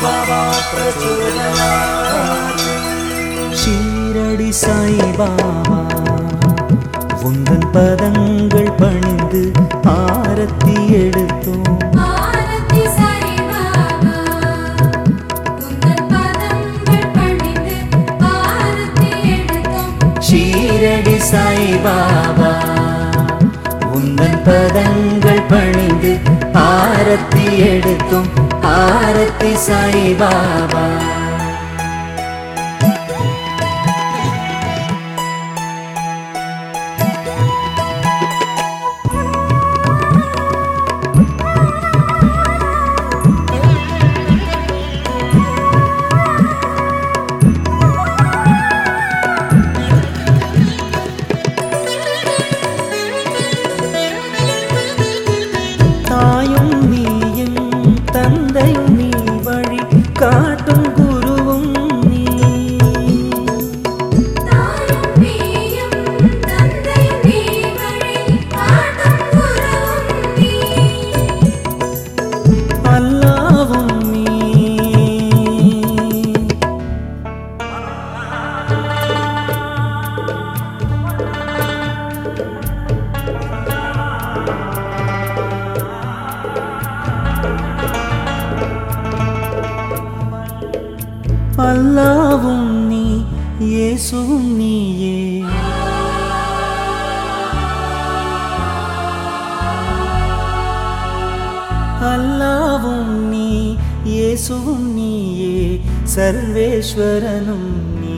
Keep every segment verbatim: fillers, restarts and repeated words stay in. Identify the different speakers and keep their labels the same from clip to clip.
Speaker 1: बाबा प्रचोदयात् ஷீரடி சாய் பாபா உந்தன் பதங்கள் பணிந்து ஆரத்தி எடுத்தோம்
Speaker 2: ஆரத்தி சாய் பாபா உந்தன் பதங்கள் பணிந்து ஆரத்தி எடுத்தோம்
Speaker 1: ஷீரடி சாய் பாபா உந்தன் பதங்கள் பணிந்து ஆரத்தி எடுத்தோம் ஆரத்தி சாய் பாபா தாயும் நீயும் தந்தையும் நீ வழி காட்டும் குருவும் நீ
Speaker 2: தாயும் நீயும் தந்தையும் நீ வழி காட்டும் குருவும் நீ
Speaker 1: அல்லாவும் நீ அல்லாவும் நீ இயேசுவும் நீயே அல்லாவும் நீ இயேசுவும் நீயே சர்வேஸ்வரனும் நீ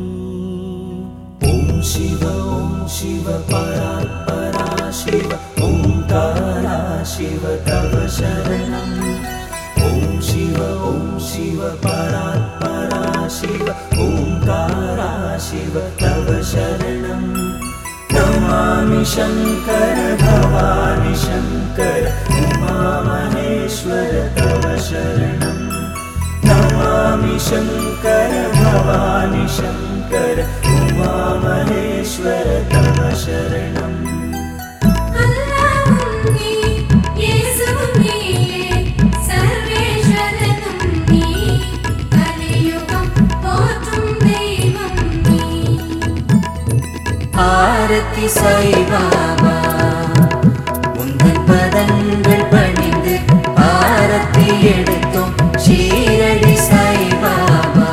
Speaker 1: ஓம் சிவ ஓம் சிவ பராத்பரா சிவ ஓம்காரா சிவ தவ சரணம் ஓம் சிவ ஓம் சிவ பராத்பரா சிவ ஓம்காரா சிவ தவ சரணம் நமாமி சங்கர பவானி சங்கர உமா மகேஸ்வர தவ சரணம் நமாமி சங்கர பவானி சங்கர உமா மகேஸ்வர தவ சரணம்
Speaker 2: அல்லாஹ்வும் நீ இயேசுவும் நீயே சர்வேஸ்வரனும் நீ கலியுகம் போற்றும் தெய்வம் நீ
Speaker 1: ஆரத்தி சாய் பாபா உந்தன் பதங்கள் பணிந்து ஆரத்தி எடுத்தோம் ஷீரடி சாய் பாபா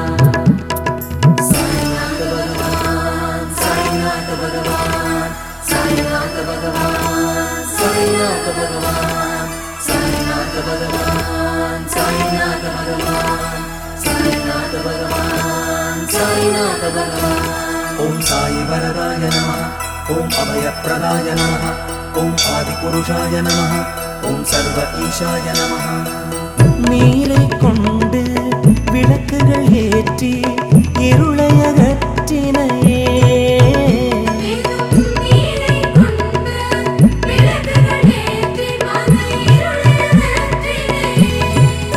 Speaker 1: சாய்நாத பகவான் சாய்நாத பகவான் சாய்நாத பகவான் சாய்நாத பகவான் சாய்நாத பகவான் சாய்நாத பகவான் சாய்நாத பகவான் சாய்நாத பகவான் ஓம் சாய் வரதாய நமः ஓம் அபயப்பிரதாய நமः ஓம் ஆதிபுருஷாய நமः ஓம் சர்வ ஈசாய நமः நீரை கொண்டு விளக்குகள் ஏற்றி இருளை அகற்றினையே
Speaker 2: நீரை கொண்டு விளக்குகள் ஏற்றி மன இருளை அகற்றினையே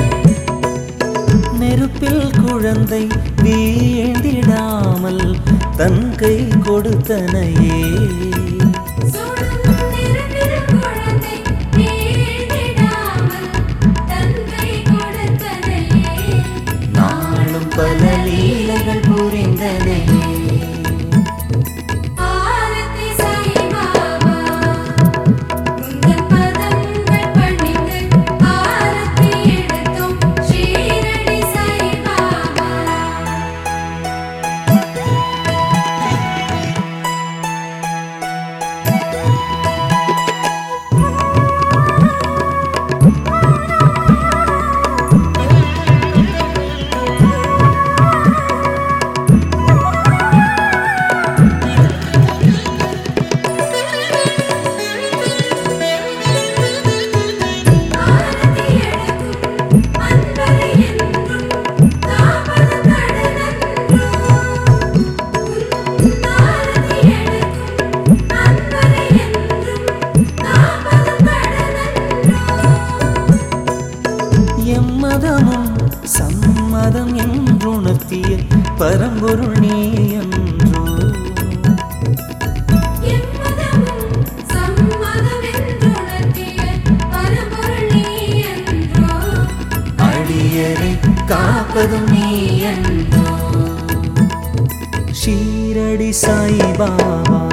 Speaker 1: நெருப்பில் குழந்தை வீழ்ந்திடாமல் தன் கை கொடுத்தனையே
Speaker 2: சுடும் நெருப்பில் குழந்தை வீழ்ந்திடாமல் தன் கை கொடுத்தனையே
Speaker 1: நாளும் பல லீலைகள் புரிந்தனையே
Speaker 2: ஆரத்தி சாய் பாபா உந்தன் பதங்கள் பணிந்து ஆரத்தி எடுத்தோம் ஷீரடி சாய் பாபா ஆரத்தி எடுக்கும் அன்பரை என்றும் தாபத கடனன்றோ ஆரத்தி எடுக்கும் அன்பரை என்றும் தாபத கடனன்றோ
Speaker 1: எம்மதமும் சம்மதம் என்றுணர்த்திய பரம்பொருள் நீ என்றோ
Speaker 2: எம்மதமும் சம்மதம் என்றுணர்த்திய பரம்பொருள் நீ என்றோ
Speaker 1: அடிய சீடரை காப்பதும் நீ என்றோ. ஷீரடி சாய் பாபா